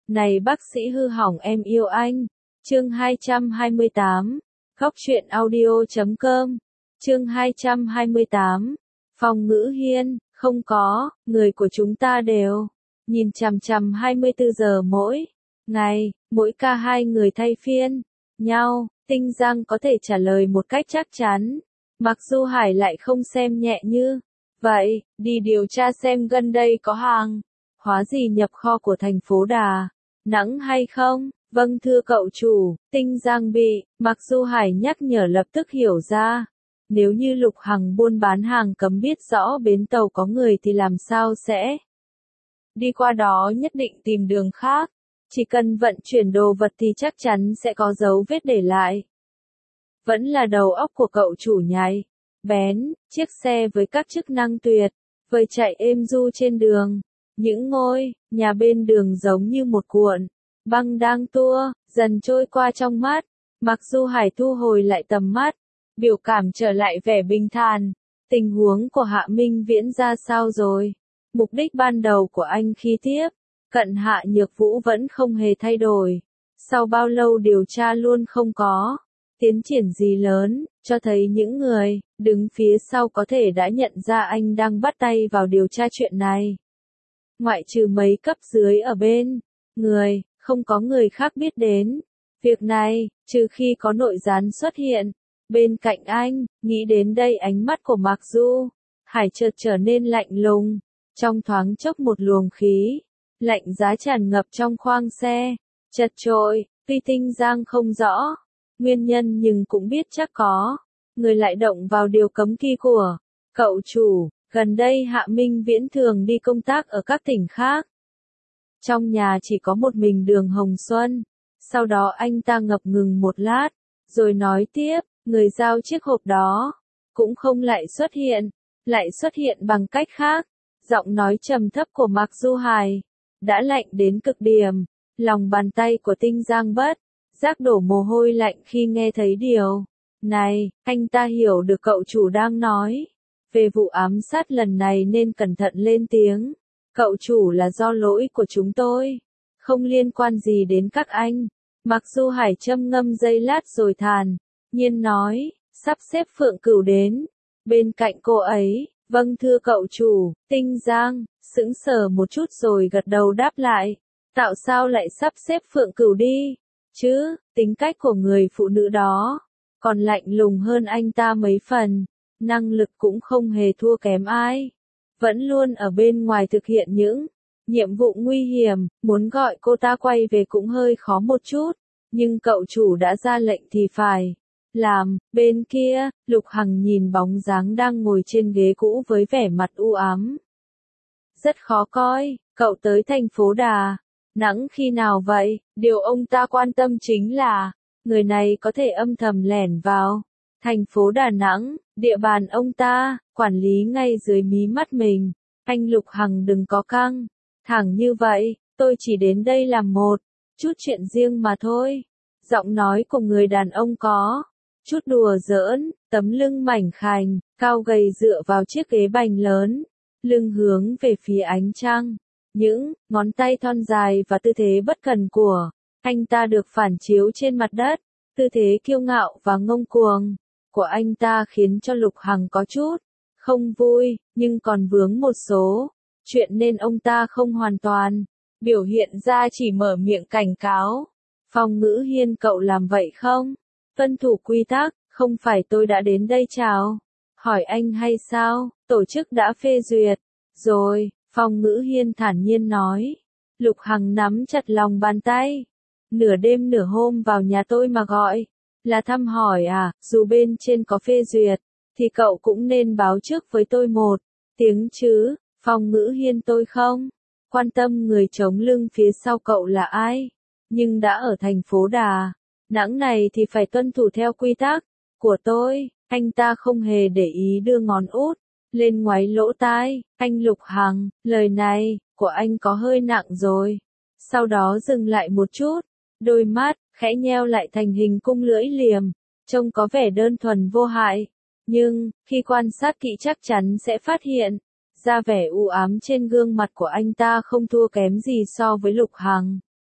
Này bác sĩ hư hỏng em yêu anh. Chương 228. Góc truyện audio.com. Chương 228. Phong Ngữ Hiên, không có, người của chúng ta đều nhìn chằm chằm 24 giờ mỗi ngày, mỗi ca hai người thay phiên nhau. Tinh Giang có thể trả lời một cách chắc chắn. Mặc dù Hải lại không xem nhẹ như vậy, đi điều tra xem gần đây có hàng hóa gì nhập kho của thành phố Đà Nẵng hay không. Vâng thưa cậu chủ. Tinh Giang bị Mặc dù Hải nhắc nhở lập tức hiểu ra. Nếu như Lục Hằng buôn bán hàng cấm biết rõ bến tàu có người thì làm sao sẽ đi qua đó, nhất định tìm đường khác. Chỉ cần vận chuyển đồ vật thì chắc chắn sẽ có dấu vết để lại. Vẫn là đầu óc của cậu chủ nhạy bén, chiếc xe với các chức năng tuyệt vời chạy êm du trên đường. Những ngôi nhà bên đường giống như một cuộn băng đang tua dần trôi qua trong mắt. Mặc dù Hải thu hồi lại tầm mắt, biểu cảm trở lại vẻ bình thản. Tình huống của Hạ Minh Viễn ra sao rồi? Mục đích ban đầu của anh khi tiếp cận Hạ Nhược Vũ vẫn không hề thay đổi. Sau bao lâu điều tra luôn không có tiến triển gì lớn, cho thấy những người đứng phía sau có thể đã nhận ra anh đang bắt tay vào điều tra chuyện này. Ngoại trừ mấy cấp dưới ở bên người, không có người khác biết đến việc này, trừ khi có nội gián xuất hiện bên cạnh anh. Nghĩ đến đây ánh mắt của Mạc Du Hải chợt trở nên lạnh lùng. Trong thoáng chốc một luồng khí lạnh giá tràn ngập trong khoang xe. Chật chội, tuy Tinh Giang không rõ nguyên nhân nhưng cũng biết chắc có người lại động vào điều cấm kỵ của cậu chủ. Gần đây Hạ Minh Viễn thường đi công tác ở các tỉnh khác. Trong nhà chỉ có một mình Đường Hồng Xuân. Sau đó anh ta ngập ngừng một lát, rồi nói tiếp, người giao chiếc hộp đó cũng không lại xuất hiện bằng cách khác. Giọng nói trầm thấp của Mạc Du Hải đã lạnh đến cực điểm. Lòng bàn tay của Tinh Giang bất giác đổ mồ hôi lạnh khi nghe thấy điều này. Anh ta hiểu được cậu chủ đang nói về vụ ám sát lần này nên cẩn thận lên tiếng. Cậu chủ, là do lỗi của chúng tôi, không liên quan gì đến các anh. Mặc dù Hải châm ngâm giây lát rồi thản nhiên nói, sắp xếp Phượng Cửu đến bên cạnh cô ấy. Vâng thưa cậu chủ. Tinh Giang sững sờ một chút rồi gật đầu đáp lại. Tạo sao lại sắp xếp Phượng Cửu đi chứ? Tính cách của người phụ nữ đó còn lạnh lùng hơn anh ta mấy phần. Năng lực cũng không hề thua kém ai. Vẫn luôn ở bên ngoài thực hiện những nhiệm vụ nguy hiểm. Muốn gọi cô ta quay về cũng hơi khó một chút. Nhưng cậu chủ đã ra lệnh thì phải làm. Bên kia, Lục Hằng nhìn bóng dáng đang ngồi trên ghế cũ với vẻ mặt u ám. Rất khó coi. Cậu tới thành phố Đà Nẵng khi nào vậy? Điều ông ta quan tâm chính là người này có thể âm thầm lẻn vào thành phố Đà Nẵng, địa bàn ông ta quản lý ngay dưới mí mắt mình. Anh Lục Hằng đừng có căng thẳng như vậy, tôi chỉ đến đây làm một chút chuyện riêng mà thôi. Giọng nói của người đàn ông có chút đùa giỡn, tấm lưng mảnh khảnh, cao gầy dựa vào chiếc ghế bành lớn, lưng hướng về phía ánh trăng. Những ngón tay thon dài và tư thế bất cần của anh ta được phản chiếu trên mặt đất. Tư thế kiêu ngạo và ngông cuồng của anh ta khiến cho Lục Hằng có chút không vui, nhưng còn vướng một số chuyện nên ông ta không hoàn toàn biểu hiện ra, chỉ mở miệng cảnh cáo. Phong Ngữ Hiên, cậu làm vậy không? Tuân thủ quy tắc. Không phải tôi đã đến đây chào hỏi anh hay sao? Tổ chức đã phê duyệt rồi. Phong Ngữ Hiên thản nhiên nói. Lục Hằng nắm chặt lòng bàn tay. Nửa đêm nửa hôm vào nhà tôi mà gọi là thăm hỏi à? Dù bên trên có phê duyệt thì cậu cũng nên báo trước với tôi một tiếng chứ. Phong Ngữ Hiên, tôi không quan tâm người chống lưng phía sau cậu là ai, nhưng đã ở thành phố Đà Nẵng này thì phải tuân thủ theo quy tắc của tôi. Anh ta không hề để ý, đưa ngón út lên ngoáy lỗ tai. Anh Lục Hằng, lời này của anh có hơi nặng rồi. Sau đó dừng lại một chút, đôi mắt khẽ nheo lại thành hình cung lưỡi liềm, trông có vẻ đơn thuần vô hại. Nhưng khi quan sát kỹ chắc chắn sẽ phát hiện ra vẻ u ám trên gương mặt của anh ta không thua kém gì so với Lục Hằng.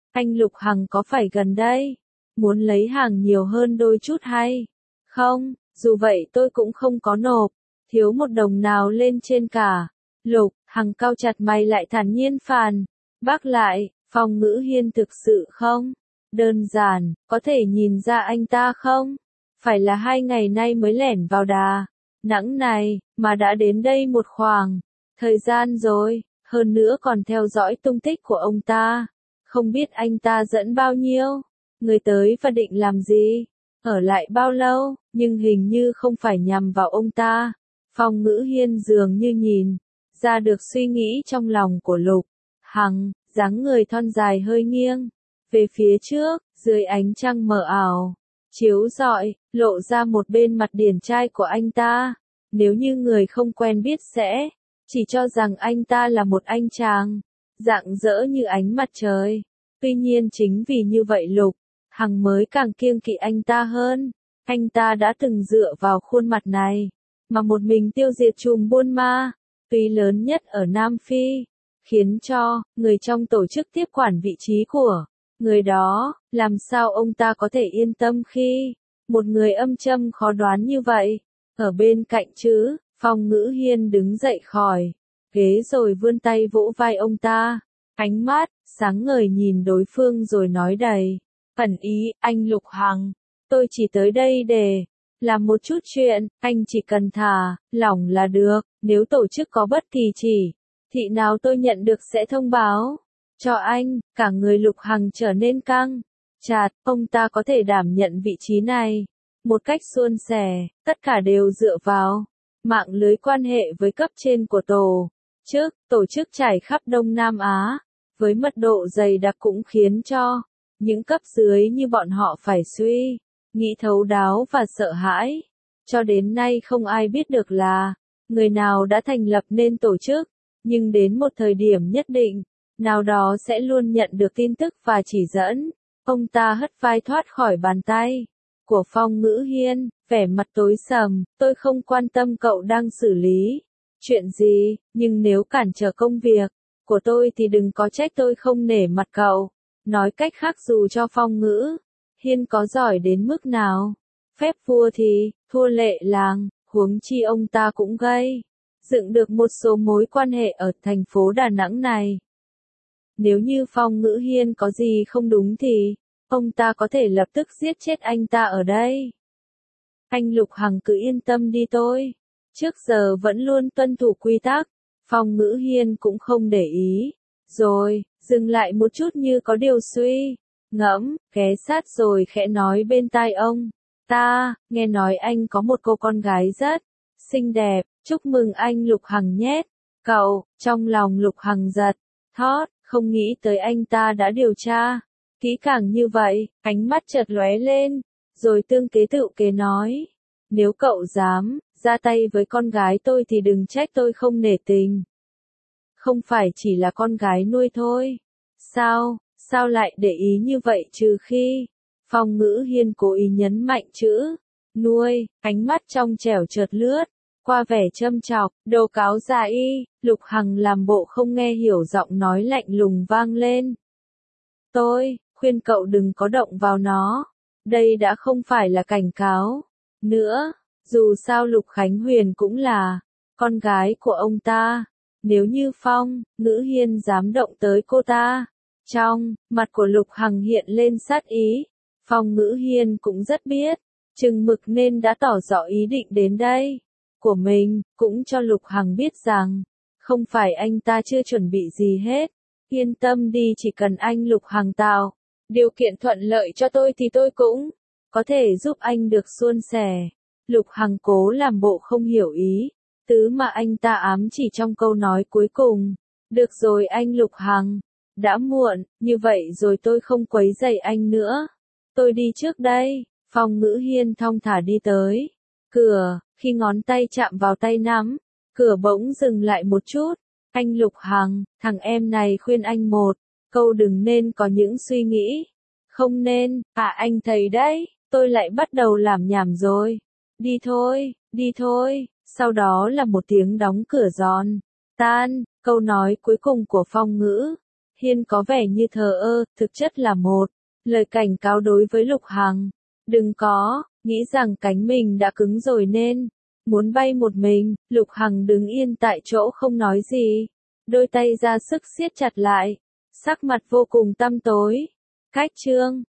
Anh Lục Hằng có phải gần đây muốn lấy hàng nhiều hơn đôi chút hay không? Dù vậy tôi cũng không có nộp, thiếu một đồng nào lên trên cả. Lục Hằng cau chặt mày lại thản nhiên phàn. Bác lại, Phong Ngữ Hiên thực sự không? Đơn giản, có thể nhìn ra anh ta không? Phải là 2 ngày nay mới lẻn vào Đà Nẵng này, mà đã đến đây một khoảng thời gian rồi, hơn nữa còn theo dõi tung tích của ông ta. Không biết anh ta dẫn bao nhiêu người tới và định làm gì, ở lại bao lâu, nhưng hình như không phải nhằm vào ông ta. Phong Ngữ Hiên dường như nhìn ra được suy nghĩ trong lòng của Lục Hằng, dáng người thon dài hơi nghiêng về phía trước, dưới ánh trăng mờ ảo chiếu rọi, lộ ra một bên mặt điển trai của anh ta. Nếu như người không quen biết sẽ chỉ cho rằng anh ta là một anh chàng rạng rỡ như ánh mặt trời. Tuy nhiên chính vì như vậy Lục Hằng mới càng kiêng kỵ anh ta hơn. Anh ta đã từng dựa vào khuôn mặt này mà một mình tiêu diệt chùm buôn ma túy lớn nhất ở Nam Phi, khiến cho người trong tổ chức tiếp quản vị trí của người đó. Làm sao ông ta có thể yên tâm khi một người âm châm khó đoán như vậy ở bên cạnh chứ? Phong Ngữ Hiên đứng dậy khỏi ghế rồi vươn tay vỗ vai ông ta, ánh mắt sáng ngời nhìn đối phương rồi nói đầy ẩn ý. Anh Lục Hằng, tôi chỉ tới đây để làm một chút chuyện, anh chỉ cần thả lỏng là được. Nếu tổ chức có bất kỳ chỉ thị nào tôi nhận được sẽ thông báo cho anh. Cả người Lục Hằng trở nên căng chặt. Ông ta có thể đảm nhận vị trí này một cách suôn sẻ, tất cả đều dựa vào mạng lưới quan hệ với cấp trên của tổ chức trải khắp Đông Nam Á, với mật độ dày đặc cũng khiến cho những cấp dưới như bọn họ phải suy nghĩ thấu đáo và sợ hãi. Cho đến nay không ai biết được là người nào đã thành lập nên tổ chức, nhưng đến một thời điểm nhất định nào đó sẽ luôn nhận được tin tức và chỉ dẫn. Ông ta hất vai thoát khỏi bàn tay của Phong Ngữ Hiên, vẻ mặt tối sầm. Tôi không quan tâm cậu đang xử lý chuyện gì, nhưng nếu cản trở công việc của tôi thì đừng có trách tôi không nể mặt cậu. Nói cách khác, dù cho Phong Ngữ Hiên có giỏi đến mức nào, phép vua thì thua lệ làng, huống chi ông ta cũng gây dựng được một số mối quan hệ ở thành phố Đà Nẵng này. Nếu như Phong Ngữ Hiên có gì không đúng thì ông ta có thể lập tức giết chết anh ta ở đây. Anh Lục Hằng cứ yên tâm đi, tôi trước giờ vẫn luôn tuân thủ quy tắc. Phong Ngữ Hiên cũng không để ý, rồi dừng lại một chút như có điều suy ngẫm, ghé sát rồi khẽ nói bên tai ông ta, nghe nói anh có một cô con gái rất xinh đẹp, chúc mừng anh Lục Hằng nhét. Cậu, trong lòng Lục Hằng giật thót, không nghĩ tới anh ta đã điều tra kỹ càng như vậy. Ánh mắt chợt lóe lên, rồi tương kế tự kế nói, nếu cậu dám ra tay với con gái tôi thì đừng trách tôi không nể tình. Không phải chỉ là con gái nuôi thôi. Sao lại để ý như vậy trừ khi... Phong Ngữ Hiên cố ý nhấn mạnh chữ nuôi, ánh mắt trong trẻo chợt lướt qua vẻ châm chọc, đồ cáo già y. Lục Hằng làm bộ không nghe hiểu, giọng nói lạnh lùng vang lên. Tôi khuyên cậu đừng có động vào nó. Đây đã không phải là cảnh cáo nữa. Dù sao Lục Khánh Huyền cũng là con gái của ông ta. Nếu như Phong Ngữ Hiên dám động tới cô ta, trong mặt của Lục Hằng hiện lên sát ý. Phong Ngữ Hiên cũng rất biết chừng mực nên đã tỏ rõ ý định đến đây của mình, cũng cho Lục Hằng biết rằng không phải anh ta chưa chuẩn bị gì hết. Yên tâm đi, chỉ cần anh Lục Hằng tạo điều kiện thuận lợi cho tôi thì tôi cũng có thể giúp anh được suôn sẻ. Lục Hằng cố làm bộ không hiểu ý tứ mà anh ta ám chỉ trong câu nói cuối cùng. Được rồi anh Lục Hằng, đã muộn, như vậy rồi tôi không quấy rầy anh nữa. Tôi đi trước đây. Phong Ngữ Hiên thong thả đi tới cửa, khi ngón tay chạm vào tay nắm cửa bỗng dừng lại một chút. Anh Lục Hằng, thằng em này khuyên anh một câu đừng nên có những suy nghĩ không nên. Anh thấy đấy, tôi lại bắt đầu làm nhảm rồi. Đi thôi. Sau đó là một tiếng đóng cửa giòn tan. Câu nói cuối cùng của Phong Ngữ Hiên có vẻ như thờ ơ, thực chất là một lời cảnh cáo đối với Lục Hằng. Đừng có nghĩ rằng cánh mình đã cứng rồi nên muốn bay một mình. Lục Hằng đứng yên tại chỗ không nói gì, đôi tay ra sức siết chặt lại, sắc mặt vô cùng tăm tối. Cách chương